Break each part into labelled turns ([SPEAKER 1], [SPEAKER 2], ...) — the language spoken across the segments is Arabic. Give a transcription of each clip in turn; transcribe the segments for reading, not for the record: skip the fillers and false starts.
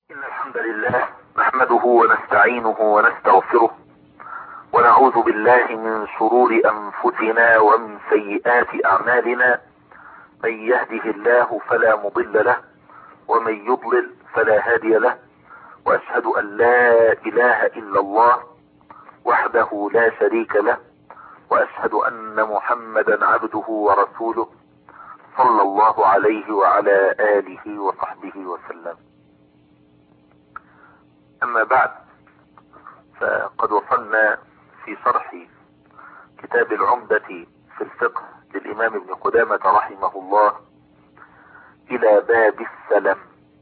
[SPEAKER 1] إن الحمد لله نحمده ونستعينه ونستغفره ونعوذ بالله من شرور أنفسنا ومن سيئات أعمالنا. من يهده الله فلا مضل له ومن يضلل فلا هادي له، وأشهد أن لا إله إلا الله وحده لا شريك له، وأشهد أن محمدا عبده ورسوله صلى الله عليه وعلى آله وصحبه وسلم. أما بعد، فقد وصلنا في شرح كتاب العمدة في الفقه للإمام ابن قدامة رحمه الله إلى باب السلم.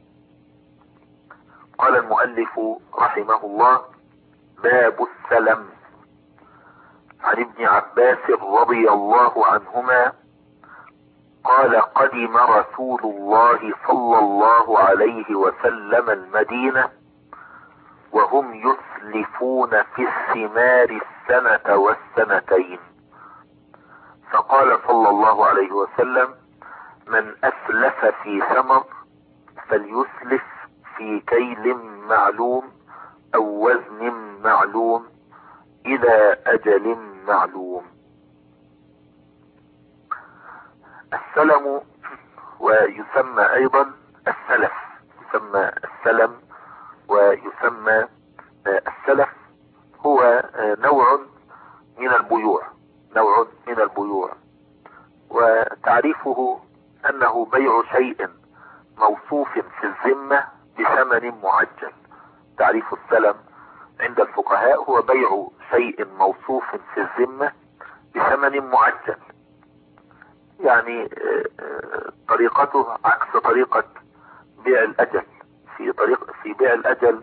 [SPEAKER 1] قال المؤلف رحمه الله: باب السلم. عن ابن عباس رضي الله عنهما قال: قدم رسول الله صلى الله عليه وسلم المدينة وهم يسلفون في الثمار السنة والسنتين، فقال صلى الله عليه وسلم: من أسلف في ثمر فليسلف في كيل معلوم أو وزن معلوم إلى أجل معلوم. السلم ويسمى أيضا السلف، يسمى السلم ويسمى السلف، هو نوع من البيوع، وتعريفه أنه بيع شيء موصوف في الذمة بثمن معجل. تعريف السلم عند الفقهاء هو بيع شيء موصوف في الذمة بثمن معجل، يعني طريقته عكس طريقة بيع الأجل. في بيع الأجل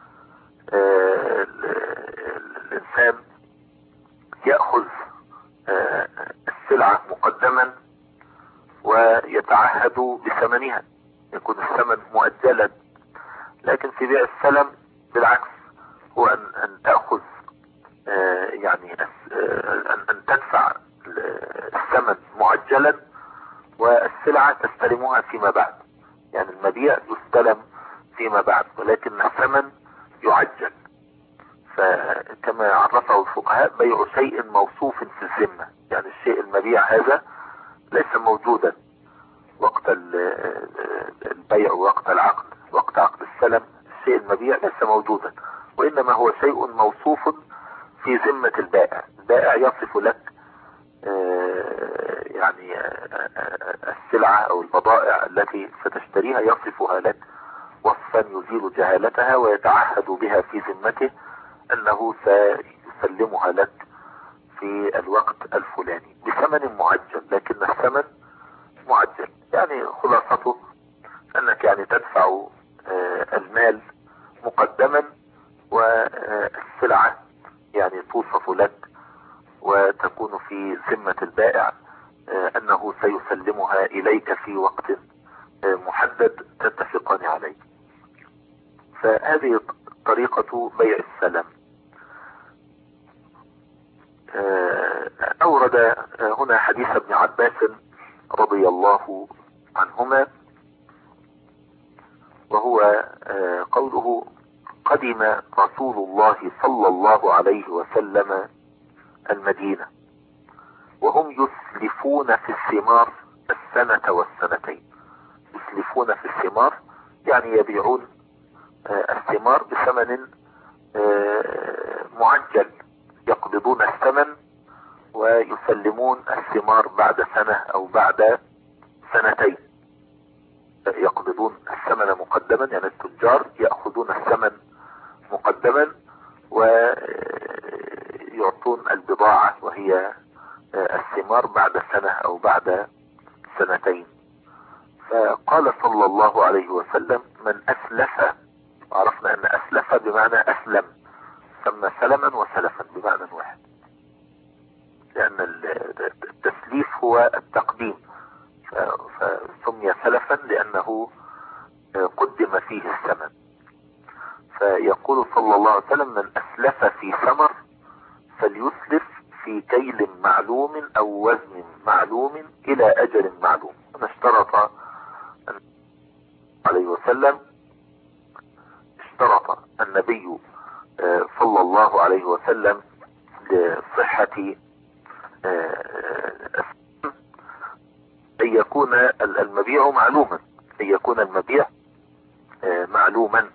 [SPEAKER 1] الإنسان يأخذ السلعة مقدما ويتعهد بثمنها، يكون الثمن مؤجلا. لكن في بيع السلم بالعكس، هو أن تأخذ يعني أن تدفع الثمن مؤجلا والسلعة تستلمها فيما بعد، يعني المبيع يستلم فيما بعد ولكن الثمن يعجل. فكما عرفه الفقهاء بيع شيء موصوف في الذمة، يعني الشيء المبيع هذا ليس موجودا وقت البيع وقت العقد، وقت عقد السلم الشيء المبيع ليس موجودا، وإنما هو شيء موصوف في ذمة البائع. البائع يصف لك يعني السلعة أو البضائع التي ستشتريها، يصفها لك وصفا يزيل جهالتها ويتعهد بها في ذمته أنه سيسلمها لك في الوقت الفلاني بثمن معجل، لكن الثمن معجل. يعني خلاصته أنك يعني تدفع المال مقدما والسلعة يعني توصف لك وتكون في ذمة البائع أنه سيسلمها إليك في وقت محدد تتفقان عليه. فهذه طريقة بيع السلم. أورد هنا حديث ابن عباس رضي الله عنهما، وهو قوله: قدم رسول الله صلى الله عليه وسلم المدينة وهم يسلفون في الثمار السنة والسنتين. يسلفون في الثمار يعني يبيعون الثمار بثمن معجل، يقبضون الثمن ويسلمون الثمار بعد سنة أو بعد سنتين. يقبضون الثمن مقدما، يعني التجار يأخذون الثمن مقدما ويعطون البضاعة وهي الثمار بعد سنة أو بعد سنتين. فقال صلى الله عليه وسلم: من أسلف. عرفنا أن أسلف بمعنى أسلم، سمى سلما وسلفا بمعنى واحد، لأن التسليف هو التقديم، فسمي سلفا لأنه قدم فيه الثمن. فيقول صلى الله عليه وسلم: من أسلف في ثمر فليسلف في كيل معلوم أو وزن معلوم إلى أجل معلوم. اشترط عليه وسلم النبي صلى الله عليه وسلم لصحة أن يكون المبيع معلوما، أن يكون المبيع معلوما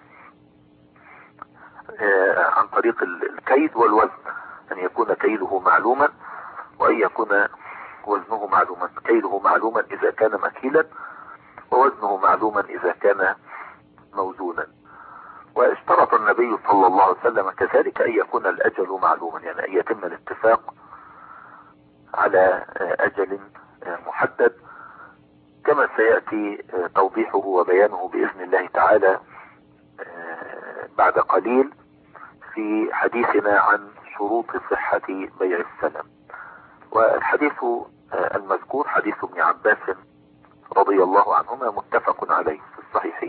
[SPEAKER 1] عن طريق الكيد والوزن، أن يكون كيله معلوما وأن يكون وزنه معلوما. كيله معلوما إذا كان مكيلا، ووزنه معلوما إذا كان موزونا. واشترط النبي صلى الله عليه وسلم كذلك أن يكون الأجل معلوما، يعني أن يتم الاتفاق على أجل محدد، كما سيأتي توضيحه وبيانه بإذن الله تعالى بعد قليل في حديثنا عن شروط صحة بيع السلم. والحديث المذكور حديث ابن عباس رضي الله عنهما متفق عليه في الصحيحين.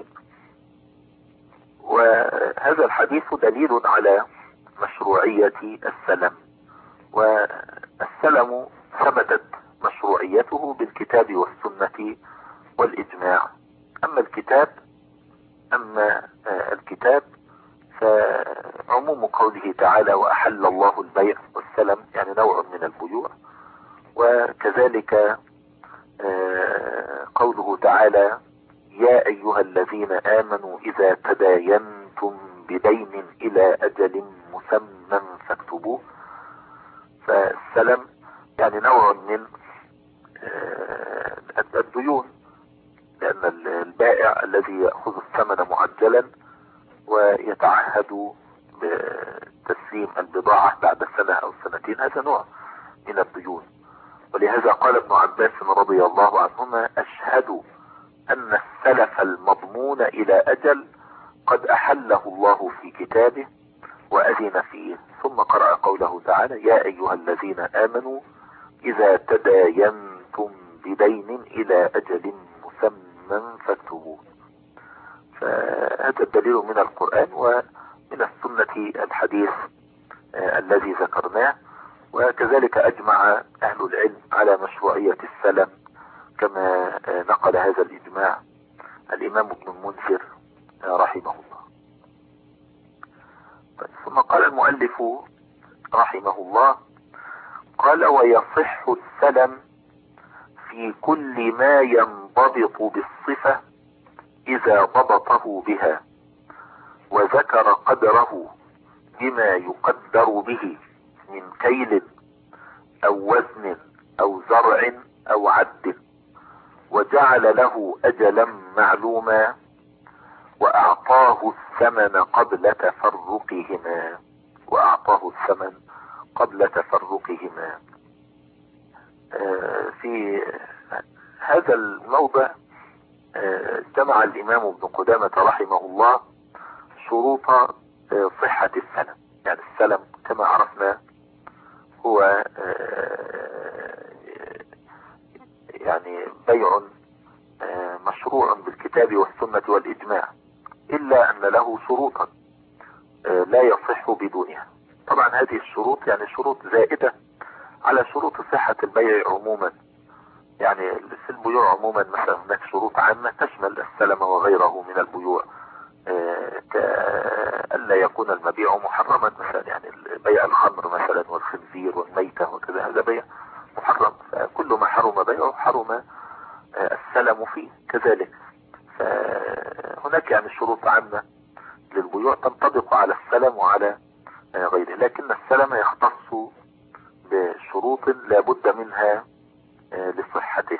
[SPEAKER 1] وهذا الحديث دليل على مشروعية السلم، والسلم ثبتت مشروعيته بالكتاب والسنة والإجماع. أما الكتاب فعموم قوله تعالى وأحل الله البيع والسلم، يعني نوع من البيوع. وكذلك قوله تعالى يا أيها الذين آمنوا إذا تداينتم بدين إلى أجل مسمى فاكتبوه. فالسلم يعني نوع من الديون، لأن البائع الذي يأخذ الثمن معجلا ويتعهد بتسليم البضاعة بعد سنة أو سنتين، هذا نوع من الديون. ولهذا قال ابن عباس رضي الله عنهما أشهد أن السلف المضمون إلى أجل قد أحله الله في كتابه وأذن فيه. ثم قرأ قوله تعالى يا أيها الذين آمنوا إذا تداينتم بدين إلى أجل مسمى فاكتبوه. فهذا الدليل من القرآن ومن السنة الحديث الذي ذكرناه. وكذلك أجمع أهل العلم على مشروعية السلم كما نقل هذا الإجماع الإمام ابن المنذر رحمه الله. ثم قال المؤلف رحمه الله قال ويصح السلم في كل ما ينضبط بالصفة إذا ضبطه بها وذكر قدره بما يقدر به من كيل أو وزن أو زرع أو عد، وجعل له أجلا معلوما وأعطاه الثمن قبل تفرقهما. في هذا الموضع جمع الإمام ابن قدامة رحمه الله شروط صحة السلم. يعني السلم كما عرفنا هو يعني بيع مشروع بالكتاب والسنة والإجماع، إلا أن له شروطا لا يصح بدونها. طبعا هذه الشروط يعني شروط زائدة على شروط صحة البيع عموما. يعني في البيوع عموما مثلا هناك شروط عامة تشمل السلم وغيره من البيوع، كألا يكون المبيع محرما مثلا، يعني بيع الخمر مثلا والخنزير والميتة وكذا، هذا بيع محرم، فكل ما حرم بيعه حرم السلم فيه كذلك. فهناك يعني شروط عامة للبيوع تنطبق على السلم وعلى غيره، لكن السلم يختص بشروط لا بد منها لصحته.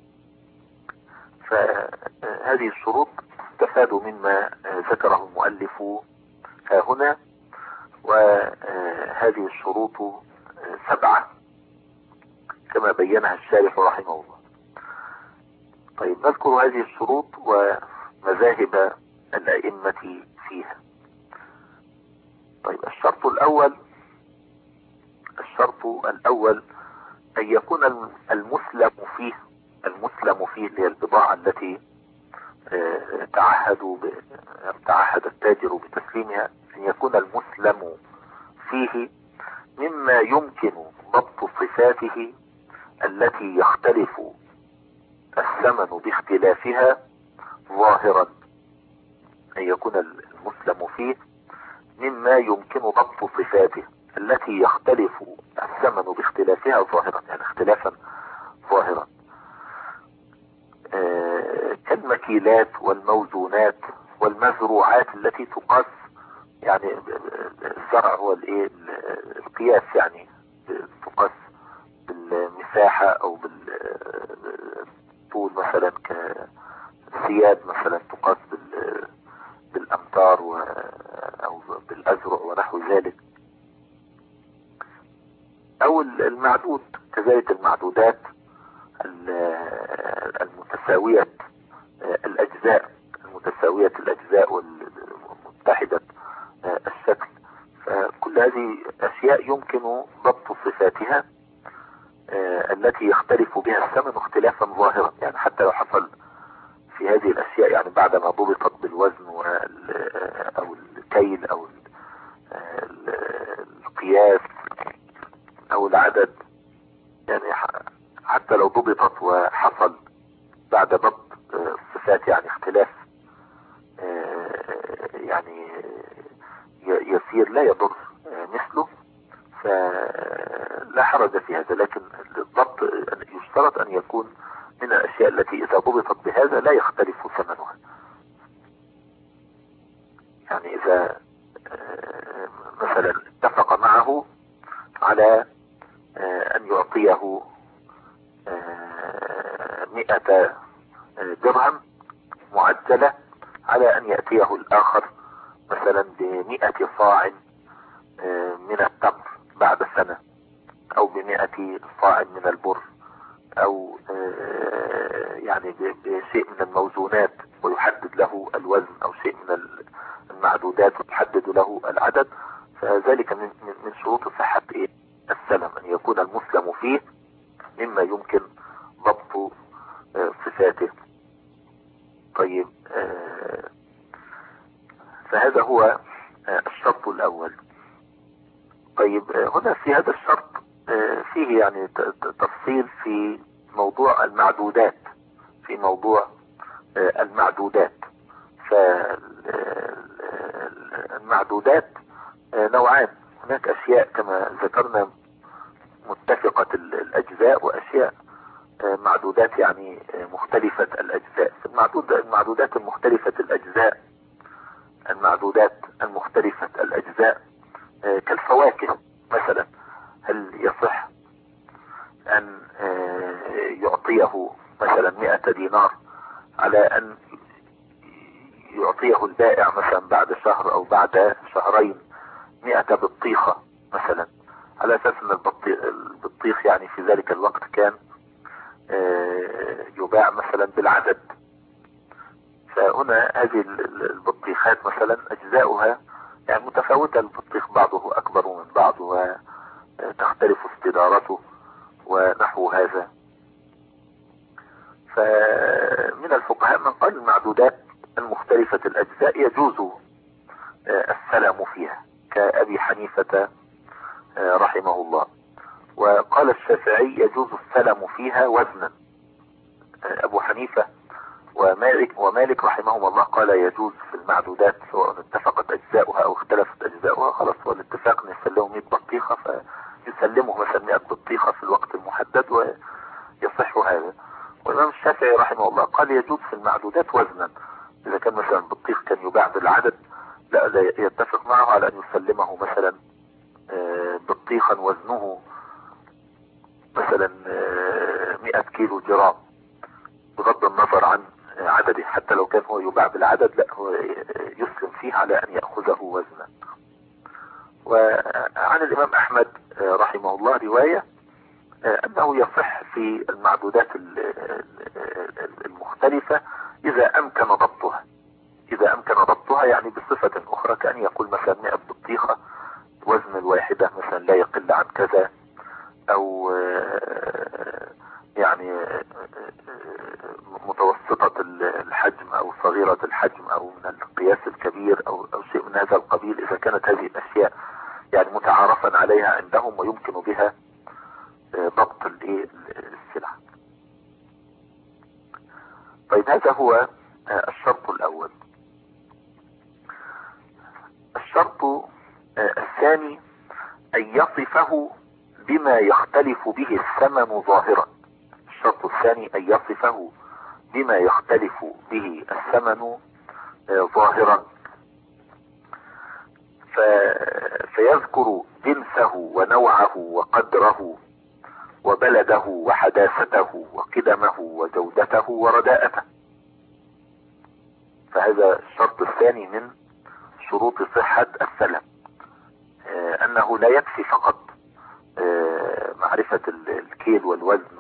[SPEAKER 1] فهذه الشروط تستفاد مما ذكره المؤلف هنا، وهذه الشروط 7 كما بينها الشارح رحمه الله. طيب نذكر هذه الشروط ومذاهب الأئمة فيها. طيب الشرط الأول أن يكون المسلم فيه اللي هي البضاعة التي تعهد التاجر بتسليمها، أن يكون المسلم فيه مما يمكن ضبط صفاته التي يختلف الثمن باختلافها ظاهرا. أن يكون المسلم فيه مما يمكن ضبط صفاته التي يختلف الثمن باختلافها ظاهرا، يعني اختلافا ظاهرا، كالمكيلات والموزونات والمزروعات التي تقاس، يعني الزرع هو القياس، يعني تقاس بالمساحة او بالطول، مثلا كثياب مثلا تقاس بالامتار او بالازرع ونحو ذلك، او المعدود كذلك، المعدودات المتساوية الأجزاء والمتحدة الشكل. فكل هذه أشياء يمكن ضبط صفاتها التي يختلف بها الثمن اختلافا ظاهرا، يعني حتى لو حصل في هذه الأشياء، يعني بعدما ضبطت بالوزن أو الكيل أو القياس أو العدد، يعني حتى لو ضبطت وحصل بعد ضبط الصفات يعني اختلاف يعني يسير لا يضر مثله، فلا حرج في هذا. لكن الضبط يشترط ان يكون من الاشياء التي اذا ضبطت بهذا لا يختلف ثمنها، يعني اذا مثلا اتفق معه على ان يعطيه 100 درهم معجلة على ان يأتيه الاخر مثلا ب100 صاع من التمر بعد سنة، او ب100 صاع من البر، او يعني بشيء من الموزونات ويحدد له الوزن، او شيء من المعدودات ويحدد له العدد، فذلك من شروط صحة السلم، ان يكون المسلم فيه مما يمكن ضبط صفاته. طيب، فهذا هو الشرط الاول. طيب، هنا في هذا الشرط فيه يعني تفصيل في موضوع المعدودات، في موضوع المعدودات. فالمعدودات نوعان، هناك اشياء كما ذكرنا متفقة الاجزاء، واشياء معدودات يعني مختلفة الاجزاء. المعدودات المختلفة الاجزاء كالفواكه مثلا، هل يصح ان يعطيه مثلا 100 دينار على ان يعطيه البائع مثلا بعد شهر او بعد شهرين 100 بطيخة مثلا، على اساس ان البطيخ يعني في ذلك الوقت كان يباع مثلا بالعدد. فهنا هذه البطيخات مثلا اجزاؤها يعني متفاوتة، البطيخ بعضه اكبر من بعض وتختلف استدارته ونحو هذا. فمن الفقهاء من قال المعدودات المختلفة الاجزاء يجوز السلام فيها، كأبي حنيفة رحمه الله. وقال الشافعي يجوز السلم فيها وزنا. ابو حنيفة ومالك رحمهم الله قال يجوز في المعدودات سواء اتفقت اجزاؤها او اختلفت اجزاؤها، خلاص هو الاتفاق ان يسلموا 100 بطيخة فيسلموا مثلا 100 بطيخة في الوقت المحدد ويصح هذا. والامام الشافعي رحمه الله قال يجوز في المعدودات وزنا، اذا كان مثلا البطيخ كان يباع بالعدد لا يتفق معه على ان يسلمه مثلا بطيخا وزنه مثلا 100 كيلو جرام، بغض النظر عن عدده، حتى لو كان هو يباع بالعدد لا هو يسلم فيه على ان يأخذه وزنا. وعن الامام احمد رحمه الله رواية انه يصح في المعدودات المختلفة اذا امكن ضبطها، يعني بصفة اخرى، كان يقول مثلا 100 بطيخة وزن الواحدة مثلا لا يقل عن كذا، او يعني متوسطة الحجم او صغيرة الحجم او من القياس الكبير او شيء من هذا القبيل، اذا كانت هذه الاشياء يعني متعارفا عليها عندهم ويمكن بها ضبط السلع. طيب، هذا هو الشرط الاول. الشرط الشرط الثاني أن يصفه بما يختلف به الثمن ظاهرا. الشرط الثاني أن يصفه بما يختلف به الثمن ظاهرا، فيذكر جنسه ونوعه وقدره وبلده وحداثته وقدمه وجودته ورداءته. فهذا الشرط الثاني من شروط صحة السلم، أنه لا يكفي فقط معرفة الكيل والوزن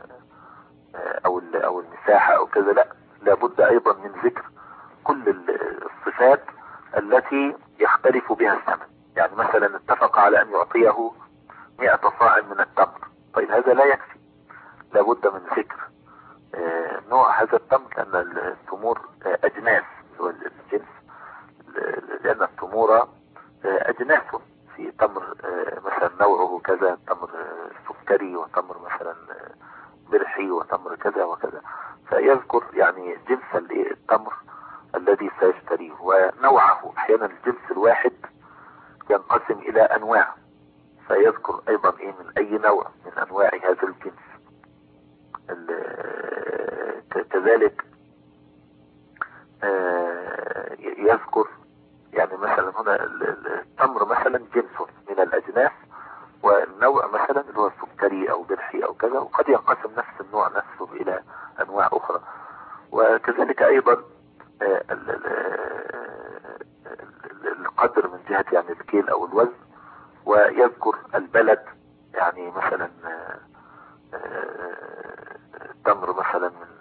[SPEAKER 1] أو المساحة أو كذا، لا، لابد أيضا من ذكر كل الصفات التي يختلف بها الثمن. يعني مثلا اتفق على أن يعطيه 100 صاع من التمر، طيب هذا لا يكفي، لابد من ذكر نوع هذا التمر، لأن التمور أجناس، هو الجنس، لأن التمور أجناس، في تمر مثلا نوعه كذا، تمر سكري، وتمر مثلا برحي، وتمر كذا وكذا، فيذكر يعني جنس التمر الذي سيشتريه ونوعه. أحيانا الجنس الواحد ينقسم إلى أنواع، فيذكر أيضا من أي نوع من أنواع هذا الجنس. كذلك يذكر يعني مثلا هنا التمر مثلا جنس من الأجناس، والنوع مثلا اللي هو السكري أو برحي أو كذا، وقد ينقسم نفس النوع نفسه إلى أنواع أخرى. وكذلك أيضا القدر من جهة يعني الكيل أو الوزن، ويذكر البلد، يعني مثلا تمر مثلا من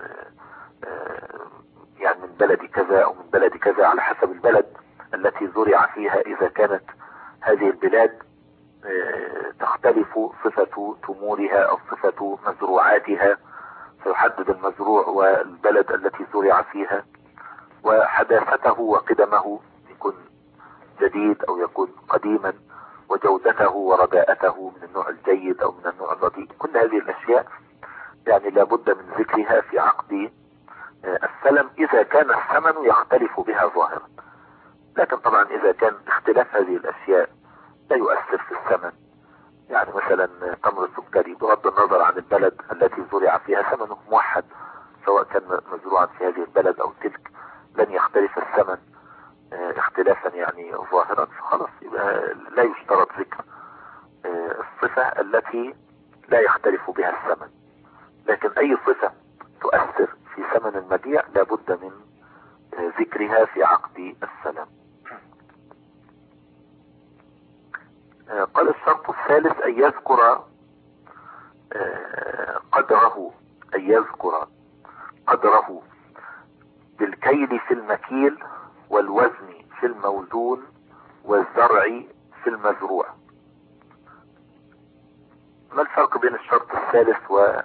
[SPEAKER 1] يعني من بلد كذا أو من بلد كذا، على حسب البلد التي زرع فيها. إذا كانت هذه البلاد تختلف صفة تمورها أو صفة مزروعاتها، فيحدد المزروع والبلد التي زرع فيها، وحداثته وقدمه، يكون جديد أو يكون قديما، وجودته ورداءته من النوع الجيد أو من النوع الرديء. كل هذه الأشياء يعني لابد من ذكرها في عقد السلم إذا كان الثمن يختلف بها ظاهرا. لكن طبعا إذا كان اختلاف هذه الأشياء لا يؤثر في الثمن، يعني مثلا تمر السكري بغض النظر عن البلد التي زرع فيها ثمنه موحد، سواء كان مزروعا في هذه البلد أو تلك، لن يختلف الثمن اختلافا يعني ظاهرا، فخلاص يبقى لا يشترط ذكر الصفة التي لا يختلف بها الثمن. لكن أي صفة تؤثر في ثمن المبيع لابد من ذكرها في عقد السلم. قال الشرط الثالث أن يذكر قدره، أن يذكر قدره بالكيل في المكيل، والوزن في الموزون، والزرع في المزروع. ما الفرق بين الشرط الثالث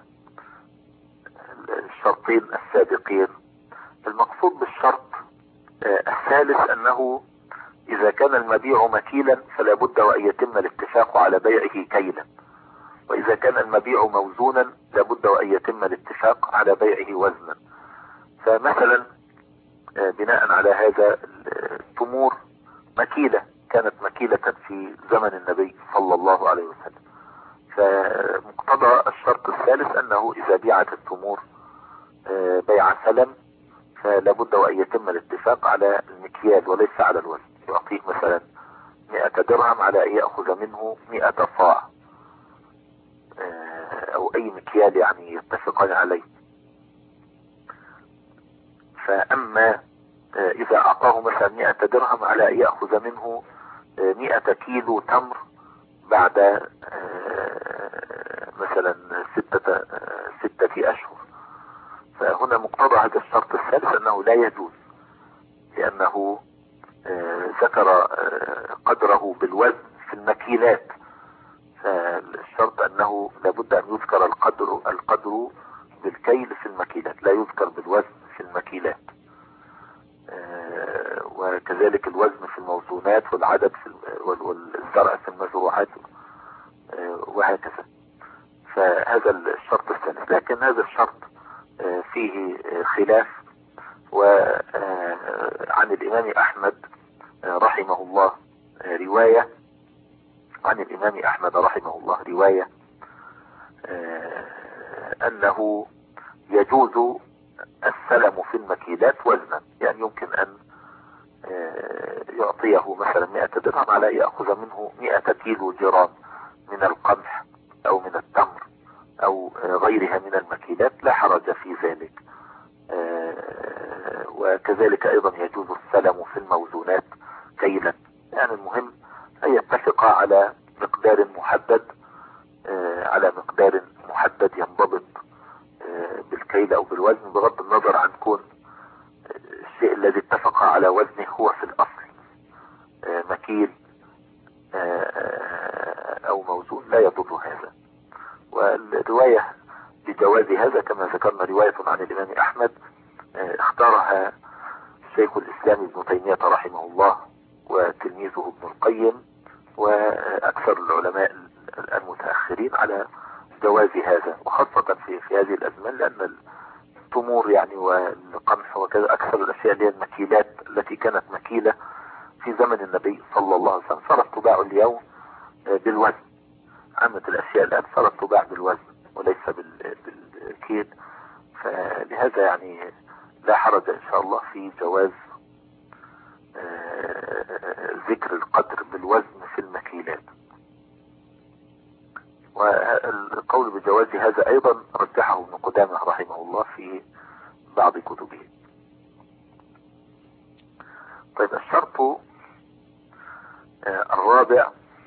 [SPEAKER 1] والشرطين السابقين؟ المقصود بالشرط الثالث أنه إذا كان المبيع مكيلا فلا بد وأن يتم الاتفاق على بيعه كيلا، وإذا كان المبيع موزونا لا بد وأن يتم الاتفاق على بيعه وزنا. فمثلا بناء على هذا التمور مكيلة، كانت مكيلة في زمن النبي صلى الله عليه وسلم، فمقتضى الشرط الثالث أنه إذا بيعت التمور بيع سلم فلا بد وأن يتم الاتفاق على المكيال وليس على الوزن. يعطيك مثلا 100 درهم على أن يأخذ منه 100 صاع، أو أي مكيال يعني يتفقان عليه. فأما إذا أعطاه مثلا 100 درهم على أن يأخذ منه 100 كيلو تمر بعد مثلا 6 أشهر، فهنا مقتضى هذا الشرط الثالث أنه لا يجوز، لأنه ذكر قدره بالوزن في المكيلات، فالشرط أنه لابد أن يذكر القدر بالكيل في المكيلات، لا يذكر بالوزن في المكيلات. وكذلك الوزن في الموزونات، والعدد والزرع في المزروعات، وهكذا. فهذا الشرط الثالث. لكن هذا الشرط فيه خلاف، وعن الإمام أحمد رحمه الله رواية عن الإمام أحمد رحمه الله، رواية أنه يجوز السلم في المكيلات وزنا، يعني يمكن أن يعطيه مثلا 100 درهم على أن يأخذ منه 100 كيلو جرام من القمح أو من التمر أو غيرها من المكيلات، لا حرج في ذلك. وكذلك أيضا يجوز السلم في الموزونات كيلا، يعني المهم أن يتفق على مقدار محدد، على مقدار محدد ينضبط بالكيل أو بالوزن، بغض النظر عن كون الشيء الذي اتفق على وزنه هو في الأصل مكيل أو موزون، لا يضر هذا. والرواية بجواز هذا كما ذكرنا رواية عن الإمام أحمد اختارها شيخ الإسلام ابن تيمية رحمه الله وتلميذه ابن القيم وأكثر العلماء المتأخرين على جواز هذا، وخاصة في هذه الأزمان، لأن التمور يعني والقمح وكذا أكثر الأشياء اللي هي المكيلات التي كانت مكيلة في زمن النبي صلى الله عليه وسلم صارت تباع اليوم بالوزن. عامة الأشياء الآن صارت تباع بالوزن وليس بالكيل، فلهذا يعني لا حرج إن شاء الله في جواز ذكر القدر بالوزن في المكيلات. والقول بجواز هذا أيضا رجحه ابن قدامة رحمه الله في بعض كتبه. طيب، الشرط الرابع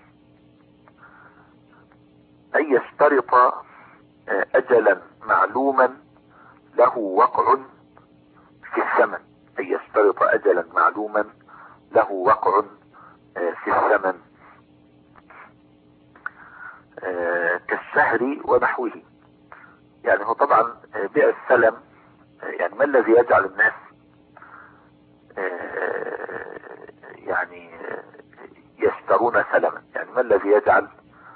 [SPEAKER 1] أن يشترط أجلا معلوما له وقع في الثمن، أن يشترط أجلا معلوما له وقع في الثمن كالشهر ونحوه. يعني هو طبعا بيع السلم، يعني ما الذي يجعل الناس يعني يشترون سلما؟ يعني ما الذي يجعل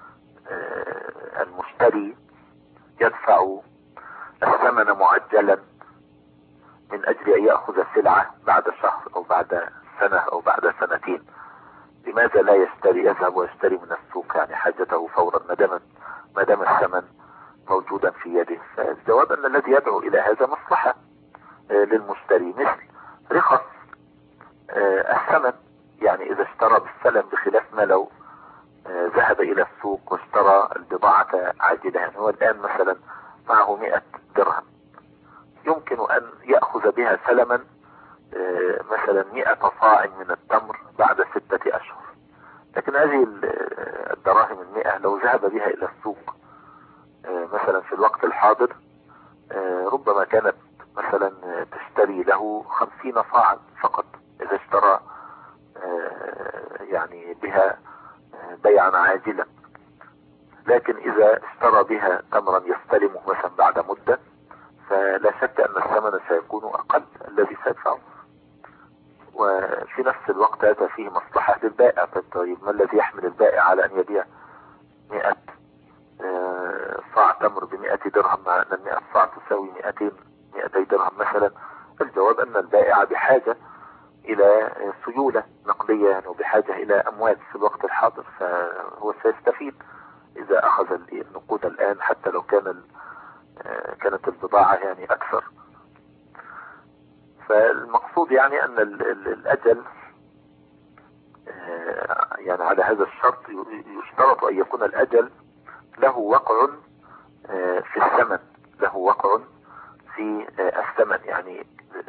[SPEAKER 1] المشتري يدفع الثمن معجلا من اجل ان يأخذ سلعة بعد شهر او بعد سنة او بعد سنتين؟ لماذا لا يشتري، يذهب ويشتري من السوق يعني حاجته فورا ما دام الثمن موجودا في يده؟ فالجواب ان الذي يدعو الى هذا مصلحة للمشتري، مثل رخص الثمن. يعني اذا اشترى بالسلم، بخلاف ما لو ذهب الى السوق واشترى البضاعة عاجلة. يعني هو الان مثلا معه 100 درهم، يمكن ان يأخذ بها سلما مثلا 100 صاع من التمر بعد 6 اشهر، لكن هذه الدراهم 100 لو ذهب بها الى السوق مثلا في الوقت الحاضر ربما كانت مثلا تشتري له 50 صاعا فقط، اذا اشترى يعني بها بيعا عاجلا. لكن اذا اشترى بها تمرا يستلمه مثلا بعد مدة، فلا شك ان الثمن سيكون اقل الذي سيدفعه، وفي نفس الوقت هذا فيه مصلحة للبائع. طيب، ما الذي يحمل البائع على ان يبيع 100 صاع تمر ب100 درهم مع ان 100 صاع تساوي 200 درهم مثلا؟ الجواب ان البائع بحاجة الى سيولة نقدية، يعني وبحاجة الى اموال في الوقت الحاضر، فهو سيستفيد اذا اخذ النقود الان حتى لو كانت البضاعة يعني اكثر. فالمقصود يعني ان الاجل يعني على هذا الشرط يشترط ان يكون الاجل له وقع في الثمن، له وقع في الثمن. يعني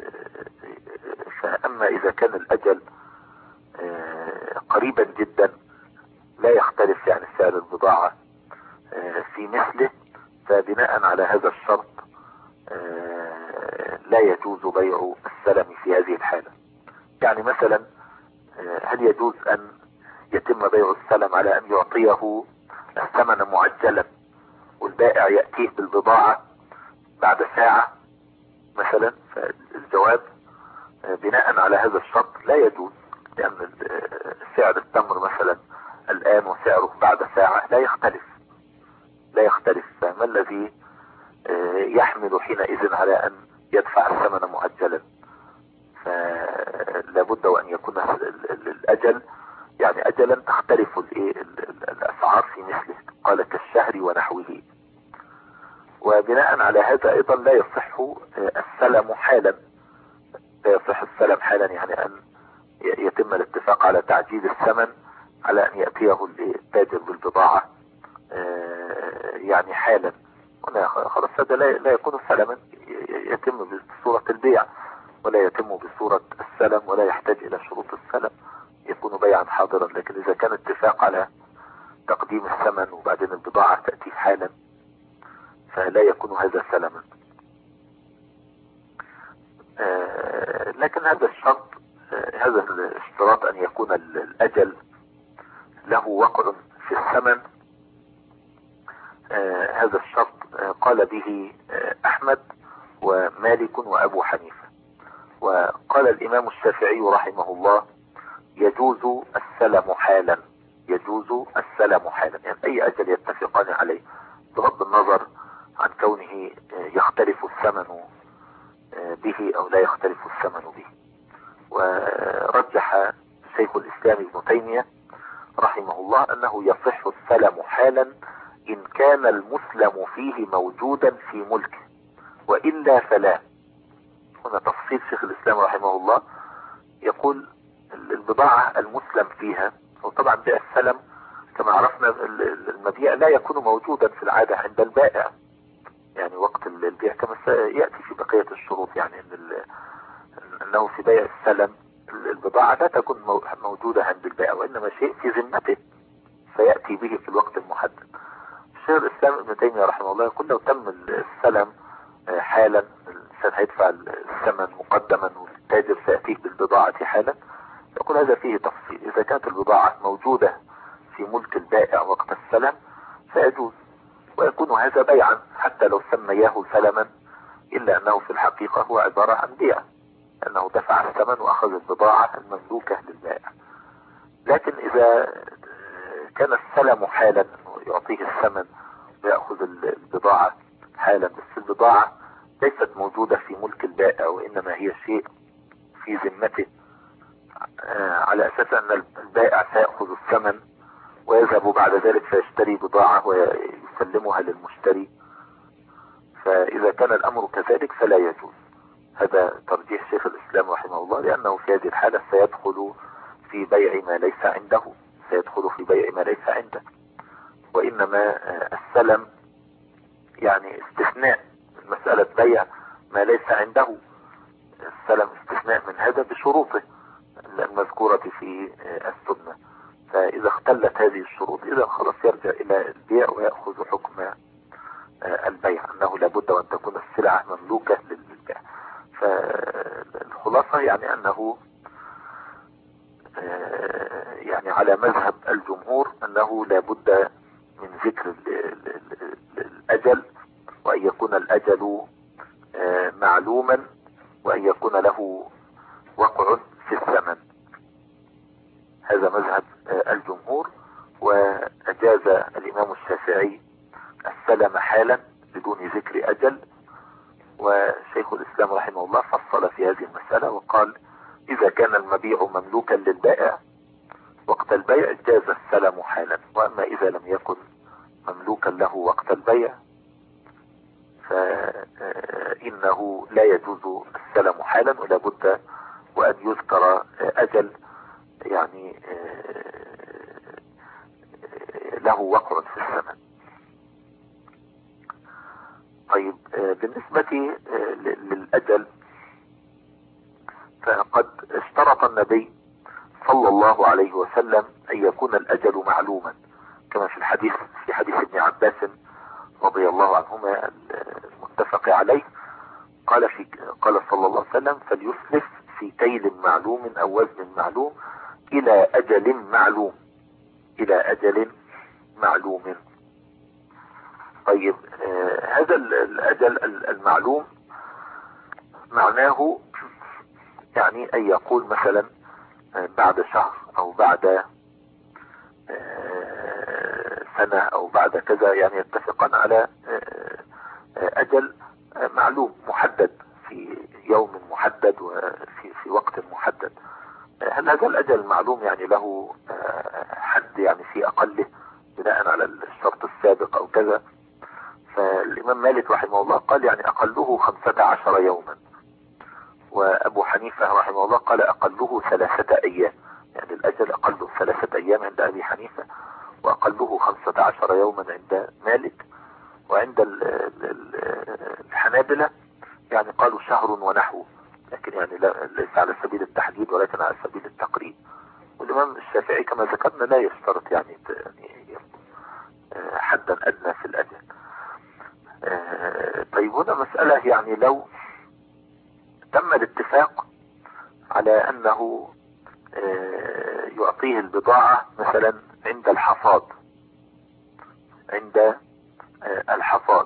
[SPEAKER 1] فاما اذا كان الاجل قريبا جدا لا يختلف يعني سعر البضاعة في مثله، فبناء على هذا الشرط لا يجوز بيع السلم في هذه الحالة. يعني مثلا هل يجوز ان يتم بيع السلم على ان يعطيه الثمن معجلا والبائع يأتيه بالبضاعة بعد ساعة مثلا؟ فالجواب بناء على هذا الشرط لا يجوز، لأن سعر التمر مثلا الآن وسعره بعد ساعة لا يختلف. فما الذي يحمل حينئذ على أن يدفع الثمن معجلا؟ فلا بد وأن يكون الأجل يعني أجل أجلا تختلف الأسعار في مثله، قال كالشهر ونحوه. وبناء على هذا أيضا لا يصح السلم حالا، لا يصح السلم حالا، يعني أن يتم الاتفاق على تعجيل الثمن على أن يأتيه التاجر بالبضاعة يعني حالا. خلاص هذا لا يكون سلما، يتم بصورة البيع ولا يتم بصورة السلم، ولا يحتاج إلى شروط السلم، يكون بيعا حاضرا. لكن إذا كان اتفاق على تقديم الثمن وبعدين البضاعة تأتي حالا فلا يكون هذا سلما. لكن هذا الشرط، هذا الاشتراط أن يكون الأجل له وقع في الثمن، هذا الشرط قال به أحمد ومالك وأبو حنيفة. وقال الإمام الشافعي رحمه الله يجوز السلم حالا، يجوز السلم حالا، يعني أي أجل يتفقان عليه بغض النظر عن كونه يختلف الثمن به أو لا يختلف الثمن به. ورجح شيخ الإسلام ابن تيمية رحمه الله أنه يصح السلم حالا إن كان المسلم فيه موجودا في ملكه، وإلا فلا. هنا تفصيل شيخ الإسلام رحمه الله، يقول البضاعة المسلم فيها، وطبعا بيع السلم كما عرفنا المبيع لا يكون موجودا في العادة عند البائع، يعني وقت البيع كما سيأتي في بقية الشروط، يعني أنه في بيع السلم البضاعة لا تكون موجودة عند البائع، وإنما شيء في ذمته سيأتي به في الوقت المحدد. شيخ الإسلام ابن تيمية رحمه الله يقول لو تم السلم حالا، الإنسان هيدفع الثمن مقدما والتاجر سيأتيه بالبضاعة حالا، يقول هذا فيه تفصيل. إذا كانت البضاعة موجودة في ملك البائع وقت السلم فيجوز، ويكون هذا بيعا حتى لو سمياه سلما، إلا أنه في الحقيقة هو عبارة عن بيع، أنه دفع الثمن وأخذ البضاعة المملوكة للبائع. لكن إذا كان السلم حالا، يعطيه الثمن ويأخذ البضاعة حالا، بس البضاعة ليست موجودة في ملك البائع وإنما هي شيء في ذمته، على أساس أن البائع سيأخذ الثمن ويذهب بعد ذلك فيشتري بضاعة ويسلمها للمشتري، فإذا كان الأمر كذلك فلا يجوز. هذا ترجيح شيخ الإسلام رحمه الله، لأنه في هذه الحالة سيدخل في بيع ما ليس عنده، سيدخل في بيع ما ليس عنده. وإنما السلم يعني استثناء من مسألة بيع ما ليس عنده، السلم استثناء من هذا بشروطه المذكورة في السنة. فإذا اختلت هذه الشروط إذا خلاص يرجع إلى البيع ويأخذ حكم البيع، أنه لابد وأن تكون السلعة مملوكة للبيع. فالخلاصة يعني أنه يعني على مذهب الجمهور أنه لابد من ذكر الأجل، وأن يكون الأجل معلوما، وأن يكون له وقع في الثمن. هذا مذهب الجمهور. وأجاز الإمام الشافعي السلم حالا بدون ذكر أجل، وشيخ الإسلام رحمه الله فصل في هذه المسألة وقال إذا كان المبيع مملوكا للبائع وقت البيع جاز السلم حالا، وأما إذا لم يكن مملوكا له وقت البيع فإنه لا يجوز السلم حالا، ولا بد وأن يذكر أجل يعني له وقع في الثمن. طيب بالنسبة للأجل فقد اشترط النبي صلى الله عليه وسلم أن يكون الأجل معلوما، كما في حديث ابن عباس رضي الله عنهما المتفق عليه، قال صلى الله عليه وسلم فليسلف في كيل معلوم أو وزن معلوم إلى أجل معلوم، إلى أجل معلوم. طيب هذا الأجل المعلوم معناه يعني أن يقول مثلا بعد شهر أو بعد سنة أو بعد كذا، يعني يتفقان على أجل معلوم محدد في يوم محدد وفي وقت محدد. هل هذا الأجل المعلوم يعني له حد يعني في اقله بناء على الشرط السابق او كذا. فالامام مالك رحمه الله قال يعني اقله 15 يوما، وابو حنيفة رحمه الله قال اقله 3 ايام، يعني الاجل اقله 3 ايام عند ابي حنيفة، واقله 15 يوما عند مالك. وعند الحنابلة يعني قالوا شهر ونحوه، لكن يعني ليس على سبيل التحديد ولكن على سبيل التقريب. والامام الشافعي كما ذكرنا لا يشترط يعني حدا ادنى في الاجل. طيب هنا مسألة، يعني لو تم الاتفاق على انه يعطيه البضاعة مثلا عند الحصاد، عند الحصاد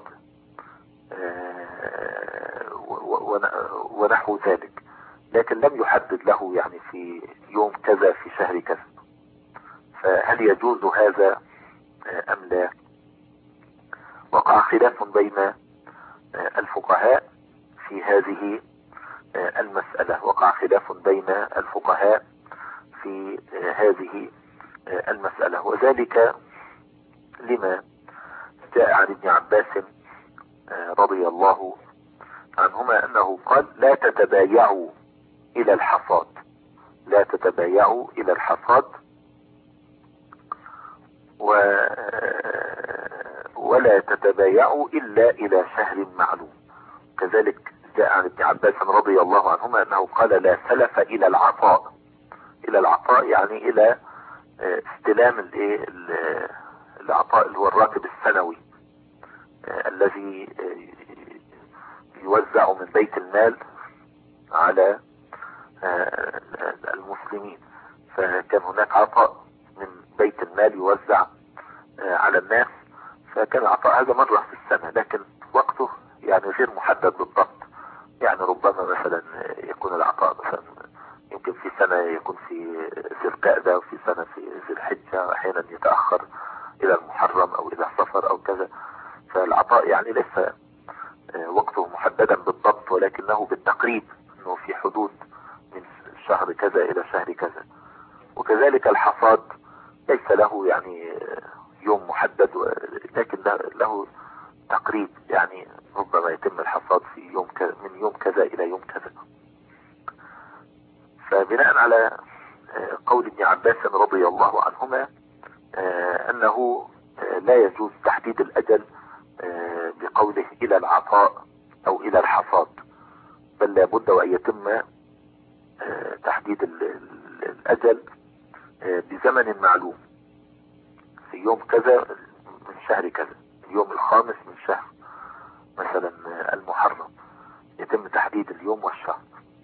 [SPEAKER 1] ونحو ذلك، لكن لم يحدد له يعني في يوم كذا في شهر كذا، فهل يجوز هذا ام لا؟ وقع خلاف بين الفقهاء في هذه المسألة، وقع خلاف بين الفقهاء في هذه المسألة، وذلك لما جاء عن ابن عباس رضي الله عنهما انه قال لا تتبايعوا الى الحصاد، لا تتبايعوا الى الحصاد ولا تتبايعوا الا الى شهر معلوم. كذلك جاء عن ابن عباس رضي الله عنهما انه قال لا سلف الى العطاء، الى العطاء يعني الى استلام العطاء اللي هو الراتب السنوي الذي يوزع من بيت المال على المسلمين. فكان هناك عطاء من بيت المال يوزع على الناس، فكان العطاء هذا مرة في السنة، لكن وقته يعني غير محدد بالضبط. يعني ربما مثلا يكون العطاء مثلا يمكن في سنة يكون في ذي القعدة، وفي سنة في ذي الحجة، احيانا يتأخر الى المحرم او الى الصفر او كذا. فالعطاء يعني ليس وقته محددا بالضبط، ولكنه بالتقريب انه في حدود من شهر كذا الى شهر كذا. وكذلك الحصاد ليس له يعني يوم محدد، لكن له تقريب، يعني ربما يتم الحصاد في يوم كذا، من يوم كذا الى يوم كذا. فبناء على قول ابن عباس رضي الله عنهما انه لا يجوز تحديد الاجل بقوله الى العطاء او الى الحصاد، بل لابد وان يتم تحديد الاجل بزمن معلوم، في يوم كذا من شهر كذا، اليوم الخامس من شهر مثلا المحرم، يتم تحديد اليوم والشهر.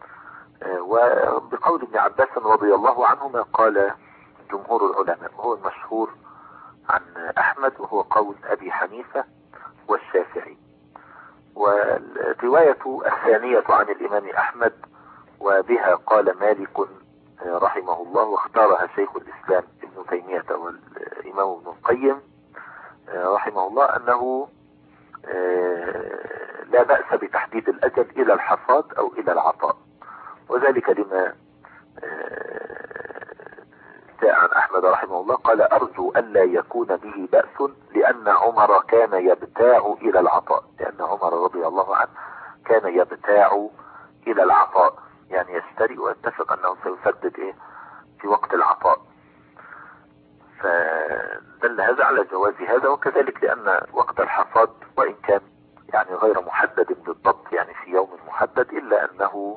[SPEAKER 1] وبقول ابن عباس رضي الله عنهما قال جمهور العلماء، وهو المشهور عن احمد وهو قول ابي حنيفة والشافعي. والرواية الثانية عن الامام احمد وبها قال مالك رحمه الله، واختارها شيخ الاسلام ابن تيمية والامام ابن القيم رحمه الله، انه لا بأس بتحديد الاجل الى الحصاد او الى العطاء، وذلك لما جاء عن احمد رحمه الله قال ارجو الا يكون به بأس لان عمر كان يبتاع الى العطاء، لان عمر رضي الله عنه كان يبتاع الى العطاء، يعني يشتري ويتفق انه سيسدد في وقت العطاء. فدل هذا على جواز هذا. وكذلك لان وقت الحصاد وان كان يعني غير محدد بالضبط يعني في يوم محدد، الا انه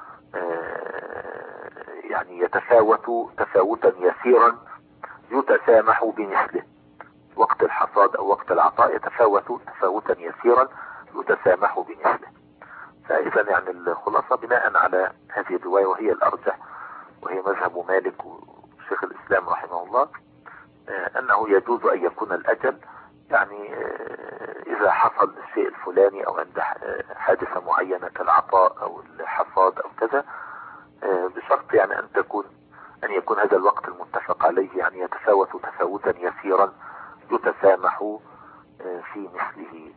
[SPEAKER 1] يعني يتفاوت تفاوتا يسيرا يتسامح بمثله. وقت الحصاد او وقت العطاء يتفاوت تفاوتا يسيرا يتسامح بمثله. فاذا يعني الخلاصة بناء على هذه الرواية، وهي الارجح وهي مذهب مالك وشيخ الاسلام رحمه الله، انه يجوز ان يكون الاجل يعني اذا حصل الشيء الفلاني او عند حادثة معينة كالعطاء او الحصاد او كذا، بشرط يعني ان يكون هذا الوقت المتفق عليه يعني يتفاوت تفاوتا يسيرا يتسامح في مثله.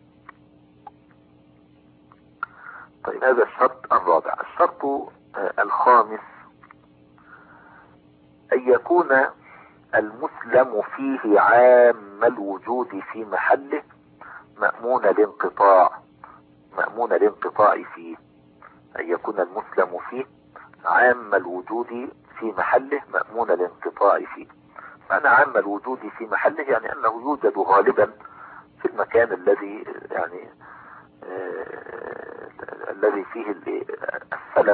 [SPEAKER 1] طيب هذا الشرط الرابع. الشرط الخامس ان يكون المسلم فيه عام الوجود في محله مأمون الانقطاع، مأمون الانقطاع فيه، أن يكون المسلم فيه عام الوجود في محله مأمون الانقطاع فيه. معنى عام الوجود في محله يعني أنه يوجد غالبا في المكان الذي يعني الذي فيه السلم،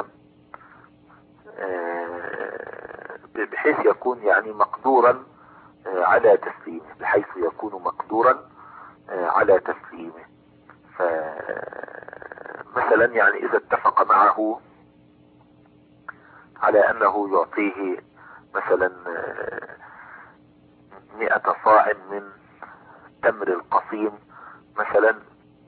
[SPEAKER 1] بحيث يكون يعني مقدورا على تسليمه، بحيث يكون مقدورا على تسليمه. فمثلا يعني إذا اتفق معه على أنه يعطيه مثلا 100 صاع من تمر القصيم مثلا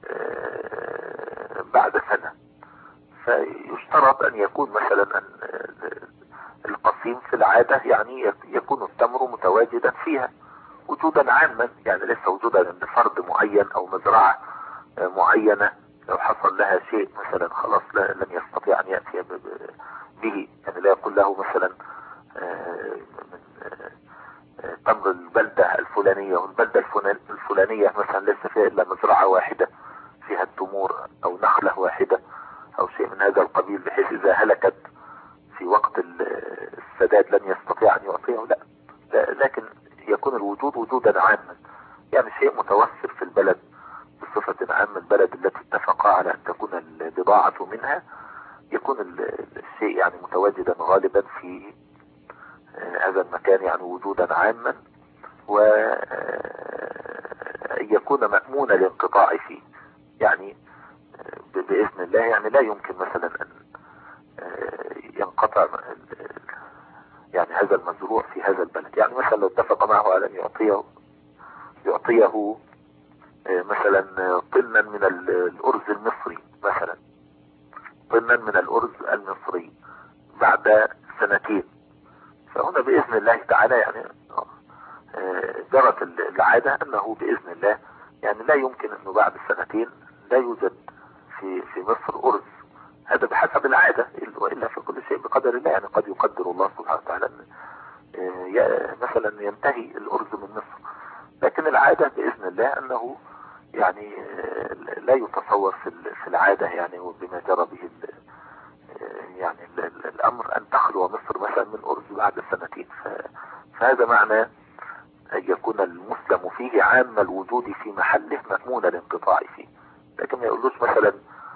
[SPEAKER 1] بعد سنة، فيشترط أن يكون مثلا أن القصيم في العادة يعني يكون التمر متواجدا فيها وجودا عاما، يعني ليس وجودا عند فرد معين أو مزرعة معينة لو حصل لها شيء مثلا خلاص لن يستطيع أن يأتي به، يعني لا يقول له مثلا من تمر البلدة الفلانية، والبلدة الفلانية مثلا ليس فيها إلا مزرعة واحدة فيها التمور أو نخلة واحدة أو شيء من هذا القبيل، بحيث إذا هلكت في وقت السداد لن يستطيع أن يعطيه، لا لكن يكون الوجود وجودا عاما، يعني شيء متوفر في البلد بصفة عامة، البلد التي اتفقا على أن تكون البضاعة منها يكون الشيء يعني متواجدا غالبا في هذا المكان يعني وجودا عاما، ويكون مأمون الانقطاع فيه، يعني بإذن الله يعني لا يمكن مثلا أن ينقطع يعني هذا المزروع في هذا البلد. يعني مثلا لو اتفق معه على أن يعطيه مثلا طنا من الأرز المصري مثلا، طنا من الأرز المصري بعد سنتين، فهنا بإذن الله تعالى يعني جرت العادة أنه بإذن الله يعني لا يمكن أنه بعد سنتين لا يوجد في مصر أرز، هذا بحسب العادة، وإلا في كل شيء بقدر الله، يعني قد يقدر الله سبحانه وتعالى مثلا ينتهي الأرز من مصر، لكن العادة بإذن الله أنه يعني لا يتصور في العادة يعني وبما جرى به يعني الأمر أن تخلو مصر مثلا من أرز بعد سنتين، فهذا معنى أن يكون المسلم فيه عام الوجود في محله مأمون الانقطاع فيه. لكن ما يقولوش مثلا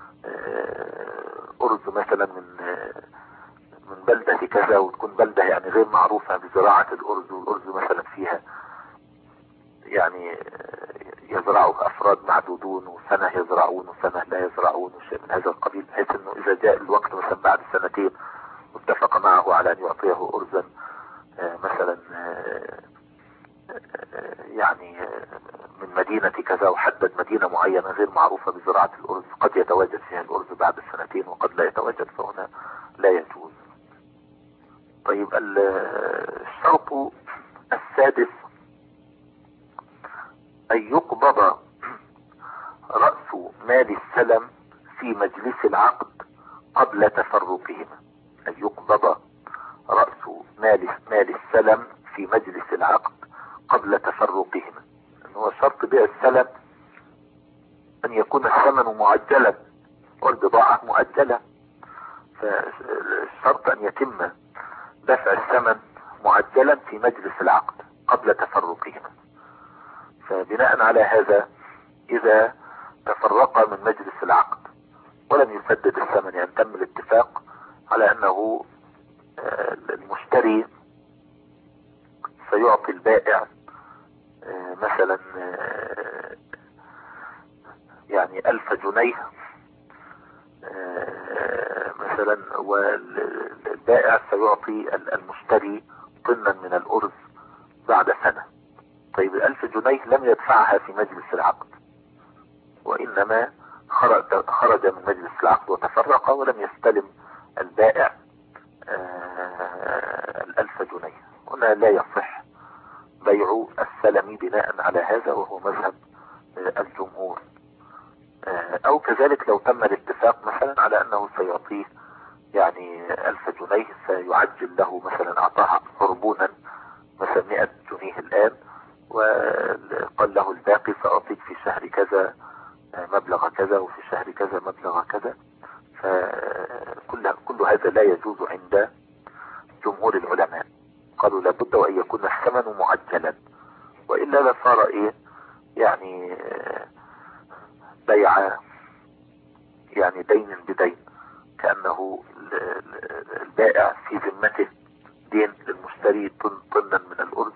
[SPEAKER 1] أرز مثلا من بلدة كذا، وتكون بلدة يعني غير معروفة بزراعة الأرز، والأرز مثلا فيها يعني يزرعه أفراد معدودون، وسنة يزرعون وسنة لا يزرعون وشيء من هذا القبيل، بحيث أنه إذا جاء الوقت مثلا بعد سنتين واتفق معه على أن يعطيه أرزا مثلا يعني من مدينة كذا، وحدد مدينة معينة غير معروفة بزراعة الأرز قد يتواجد فيها الأرز بعد سنتين وقد لا يتواجد، فهنا لا يجوز. طيب الشرط السادس أن يقبض رأس مال السلم في مجلس العقد قبل تفرقهما، أن يقبض رأس مال السلم في مجلس العقد قبل تفرقهما، أنه هو شرط بيع السلم أن يكون الثمن معجلا والبضاعة مؤجلة، فالشرط أن يتم دفع الثمن معجلا في مجلس العقد قبل تفرقهما. فبناء على هذا إذا تفرقا من مجلس العقد ولم يسدد الثمن، يعني تم الاتفاق على أنه المشتري سيعطي البائع مثلا يعني 1000 جنيه مثلا، والبائع سيعطي المشتري طنا من الأرز بعد سنة. طيب 1000 جنيه لم يدفعها في مجلس العقد، وإنما خرج من مجلس العقد وتفرق ولم يستلم البائع 1000 جنيه، هنا لا يصح بيع السلم بناء على هذا، وهو مذهب الجمهور. أو كذلك لو تم الاتفاق مثلا على أنه سيعطيه يعني 1000 جنيه، سيعجل له مثلا، أعطاه عربونا مثلا 100 كذا وفي شهر كذا مبلغ كذا، فكل هذا لا يجوز عند جمهور العلماء. قالوا لابد وأن يكون الثمن معجلا، وإلا لصار إيه يعني بيع يعني دين بدين، كأنه البائع في ذمته دين للمشتري طنا من الأرز،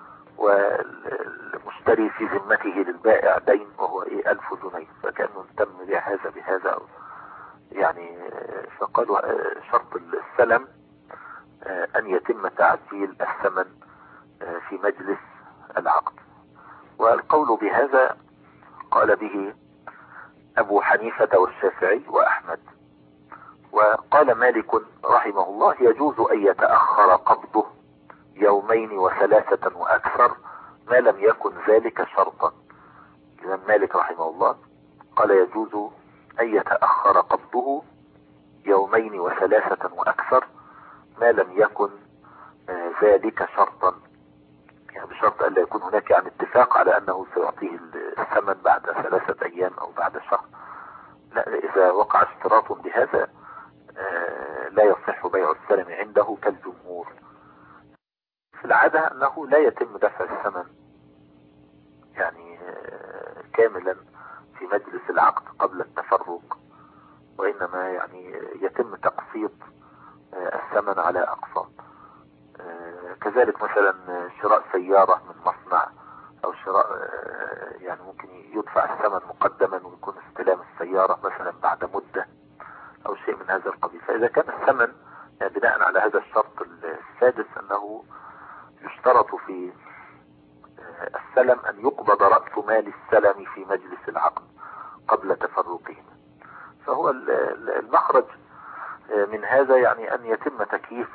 [SPEAKER 1] والمشتري في ذمته للبائع دين وهو 1000 جنيه، فكأنه تم بيع هذا بهذا يعني. فقالوا شرط السلم أن يتم تعجيل الثمن في مجلس العقد. والقول بهذا قال به أبو حنيفة والشافعي وأحمد. وقال مالك رحمه الله يجوز أن يتأخر قبضه 2 و3 وأكثر ما لم يكن ذلك شرطا. الإمام مالك رحمه الله قال يجوز أن يتأخر قبضه 2 و3 وأكثر ما لم يكن ذلك شرطا، يعني بشرط أن لا يكون هناك يعني اتفاق على أنه سيعطيه الثمن بعد 3 أيام أو بعد شهر. لا، إذا وقع اشتراط بهذا لا يصح بيع السلم عنده كالجمهور. في العادة أنه لا يتم دفع الثمن يعني كاملا في مجلس العقد قبل التفرق، وإنما يعني يتم تقسيط الثمن على أقساط. كذلك مثلا شراء سيارة من مصنع أو شراء يعني ممكن يدفع الثمن مقدما ويكون استلام السيارة مثلا بعد مدة أو شيء من هذا القبيل. فإذا كان الثمن يعني بناء على هذا الشرط السادس أنه يشترط في السلم أن يقبض رأس مال السلم في مجلس العقد قبل تفرقهم، فهو المخرج من هذا يعني أن يتم تكييف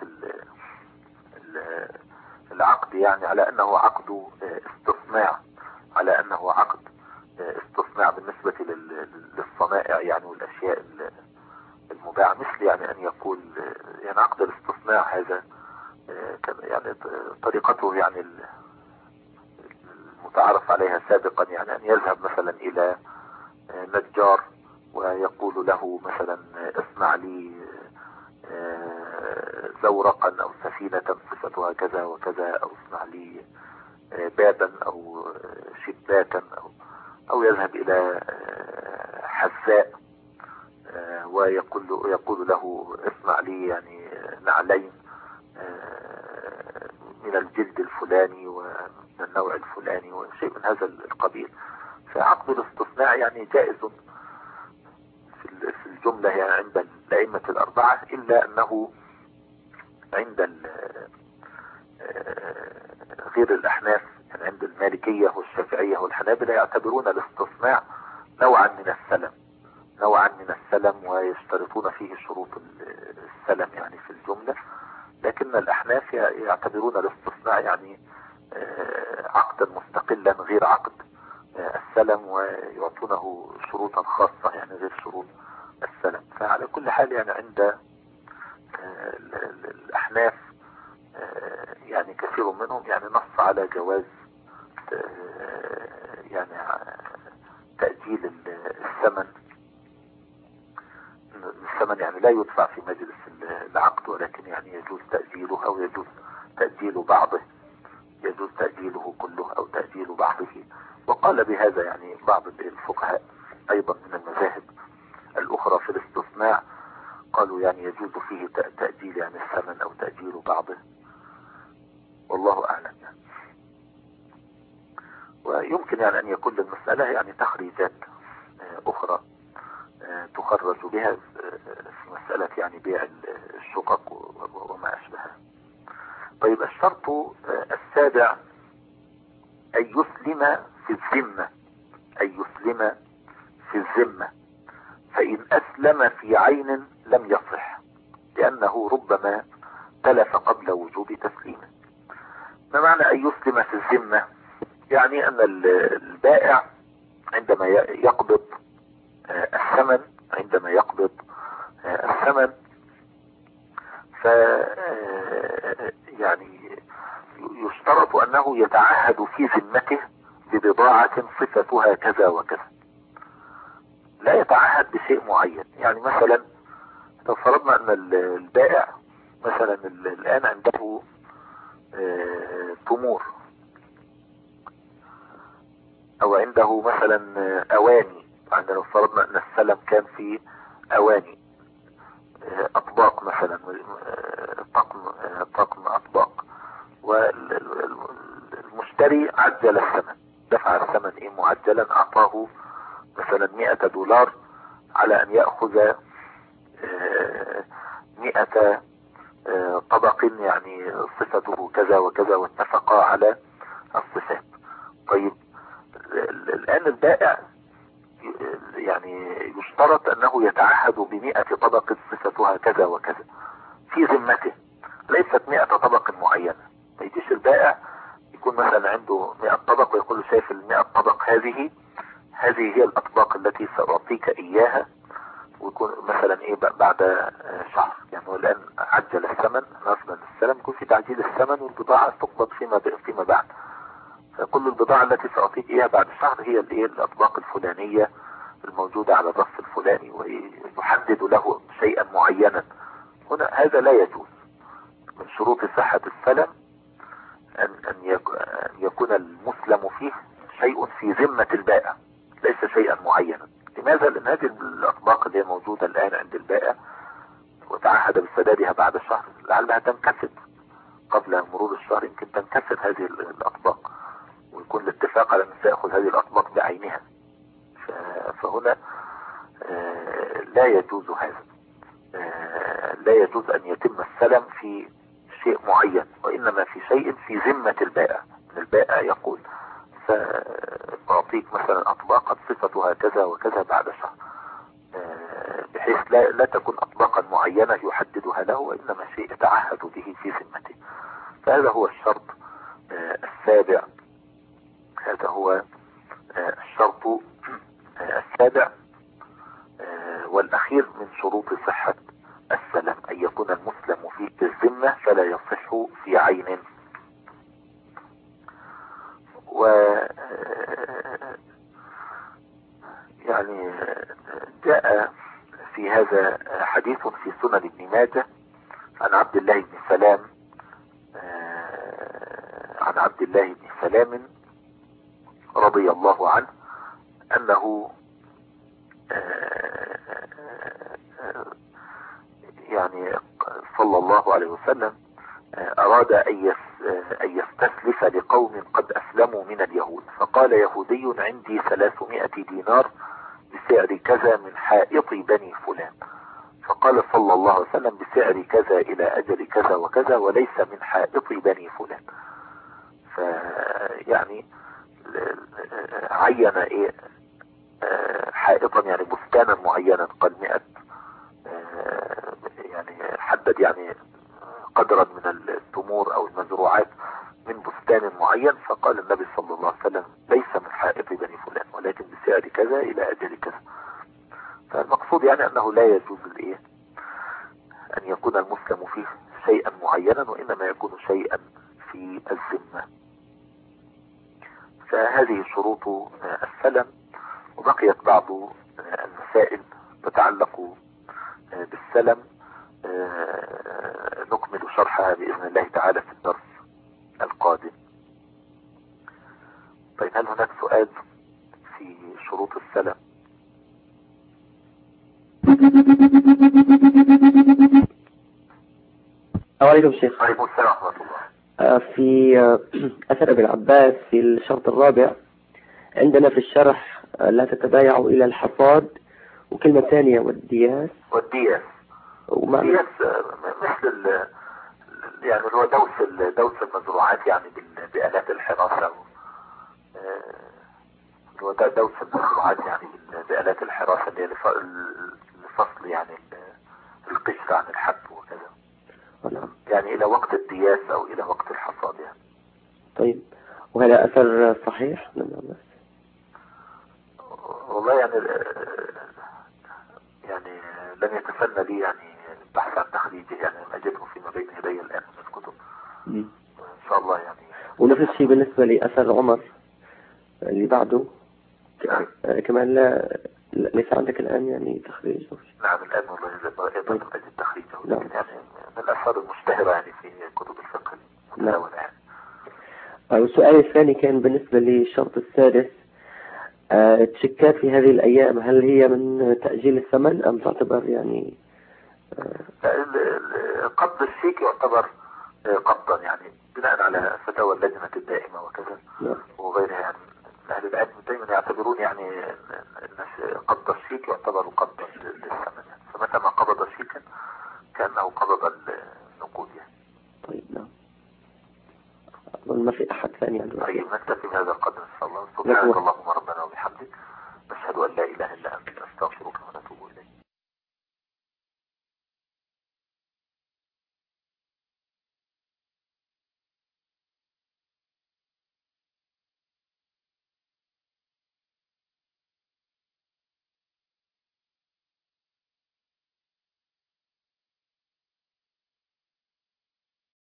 [SPEAKER 1] العقد يعني على أنه عقد استصناع، على أنه عقد استصناع بالنسبة للصنائع يعني والأشياء المباعة، مثل يعني أن يقول يعني عقد الاستصناع هذا يعني طريقته يعني المتعارف عليها سابقا، يعني أن يذهب مثلا إلى نجار ويقول له مثلا اصنع لي زورقا أو سفينة صفتها كذا وكذا، أو اصنع لي بابا أو شباكا، أو يذهب إلى حذاء ويقول له اصنع لي يعني نعلين من الجلد الفلاني ومن النوع الفلاني وشيء من هذا القبيل. فعقد الاستصناع يعني جائز في الجملة يعني عند الأئمة الأربعة، إلا أنه عند غير الأحناف يعني عند المالكية والشافعية والحنابلة يعتبرون الاستصناع نوعا من السلم ويشترطون فيه شروط السلم يعني في الجملة. لكن الأحناف يعتبرون الاستصناع يعني عقدا مستقلا غير عقد السلم، ويعطونه شروطا خاصة يعني غير شروط السلم. فعلى كل حال يعني عند الأحناف يعني كثير منهم يعني نص على جواز يعني تأجيل الثمن يعني لا يدفع في مجلس العقد، ولكن يعني يجوز تأجيله أو يجوز تأجيل بعضه، يجوز تأجيله كله أو تأجيل بعضه. وقال بهذا يعني بعض الفقهاء أيضا من المذاهب الأخرى في الاستصناع، قالوا يعني يجوز فيه تأجيل يعني الثمن أو تأجيل بعضه، والله أعلم يعني. ويمكن يعني أن يكون للمسألة يعني تخريجات أخرى تخرج بها في مسألة يعني بيع الشقق وما أشبهها. طيب الشرط السابع أن يسلم في الذمة، فإن أسلم في عين لم يصح، لأنه ربما تلف قبل وجوب تسليمه. ما معنى أن يسلم في الذمة؟ يعني أن البائع عندما يقبض الثمن ف يعني يشترط أنه يتعهد في ذمته ببضاعة صفتها كذا وكذا، لا يتعهد بشيء معين. يعني مثلا لو فرضنا ان البائع مثلا الان عنده تمور، او عنده مثلا اواني. يعني لو فرضنا ان السلم كان في اواني، اطباق مثلا، طقم اطباق، والمشتري عجل الثمن، دفع الثمن معجلا، اعطاه مثلا $100 على ان يأخذ 100 طبق، يعني صفته كذا وكذا، واتفقا على الصفات. طيب الآن البائع يعني يشترط أنه يتعهد ب100 طبق صفتها كذا وكذا في ذمته، ليست 100 طبق معينة. ما يجيش البائع يكون مثلا عنده 100 طبق ويقول له شايف ال100 طبق هذه هي الأطباق التي سأعطيك إياها، ويكون مثلا بعد شهر. يعني هو الآن عجل الثمن، مثلا السلم يكون في تعجيل الثمن والبضاعة تقبض فيما بعد، فكل البضاعة التي سأعطيك إياها بعد شهر هي الأطباق الفلانية الموجودة على الرف الفلاني، ويحدد له شيئا معينا. هنا هذا لا يجوز. من شروط صحة السلم أن يكون المسلم فيه شيء في ذمة البائع، ليس شيئا معينا. لماذا؟ لأن هذه الأطباق اللي هي موجودة الآن عند البائع وتعهد بسدادها بعد شهر، لعلها تنكسد قبل مرور الشهر، يمكن تنكسد هذه الأطباق، ويكون الاتفاق على أن سيأخذ هذه الأطباق بعينها. فهنا لا يجوز هذا. لا يجوز أن يتم السلم في شيء معين، وإنما في شيء في ذمة البائع. البائع يقول سأعطيك مثلا أطباقا صفتها كذا وكذا بعد شهر، بحيث لا تكون أطباقا معينة يحددها له، وإنما شيء يتعهد به في ذمته. فهذا هو الشرط السابع. هذا هو الشرط السابع والأخير من شروط صحة السلم، أن يكون المسلم فيه بالذمة فلا يصح في عين. و يعني جاء في هذا حديث في سنن ابن ماجه عن عبد الله بن سلام، عن عبد الله بن سلام رضي الله عنه أنه يعني صلى الله عليه وسلم أراد أن يستسلف لقوم قد أسلموا من اليهود، فقال يهودي عندي 300 دينار بسعر كذا من حائط بني فلان، فقال صلى الله عليه وسلم بسعر كذا إلى أجل كذا وكذا، وليس من حائط بني فلان. فيعني عين حائطا، يعني بستانا معينا، قال 100، يعني حدد يعني قدرا من التمور او المزروعات من بستان معين، فقال النبي صلى الله عليه وسلم ليس من حائط بني فلان ولكن بسعر كذا الى اجل كذا. فالمقصود يعني انه لا يجوز ان يكون المسلم فيه شيئا معينا، وانما يكون شيئا في الذمة. فهذه شروط السلم. وبقيت بعض المسائل تتعلق بالسلم نكمل شرحها بإذن الله تعالى في الدرس القادم. طيب هل هناك سؤال في شروط السلم؟
[SPEAKER 2] عليكم شيخ.
[SPEAKER 1] عليكم السلام ورحمة الله.
[SPEAKER 2] في أثر ابن عباس في الشرط الرابع عندنا في الشرح لا تتبايعوا إلى الحصاد، وكلمة ثانية والدياس.
[SPEAKER 1] الدياس مثل يعني هو دوس المزروعات، يعني بآلات الحراسة، هو دوس المزروعات يعني بآلات الحراسة اللي هي لفصل يعني القشر عن الحب وكذا، يعني إلى وقت الدياس أو إلى وقت الحصاد يعني.
[SPEAKER 2] طيب وهذا أثر صحيح؟
[SPEAKER 1] والله يعني لم يتسنى لي يعني البحث عن تخريجه، يعني أجده فيما بين يدي الآن من الكتب إن شاء الله يعني.
[SPEAKER 2] ونفس الشيء بالنسبة لأثر عمر اللي بعده كمان ليس عندك الآن يعني تخريج؟
[SPEAKER 1] نعم الآن والله يضطر أجد تخريجه،
[SPEAKER 2] نعم.
[SPEAKER 1] لكن يعني من الآثار المشتهرة يعني في كتب الفقه المتداولة يعني.
[SPEAKER 2] والسؤال الثاني كان بالنسبة للشرط السادس، تشيكات في هذه الأيام هل هي من تأجيل الثمن أم تعتبر يعني
[SPEAKER 1] قبض الشيك يعتبر قبضا يعني بناء على فتاوى اللجنة الدائمة وكذا وغيرها، يعني أهل العلم دائما يعتبرون يعني أن قبض الشيك يعتبر قبضا للثمن يعني، فمتى ما قبض شيكا كأنه قبض النقود يعني.
[SPEAKER 2] طيب نعم. أظن ما في أحد ثاني عنده.
[SPEAKER 1] طيب نكتفي بهذا القدر إن شاء الله. سبحانك اللهم ربنا وبحمدك، نشهد أن لا إله إلا أنت، نستغفرك.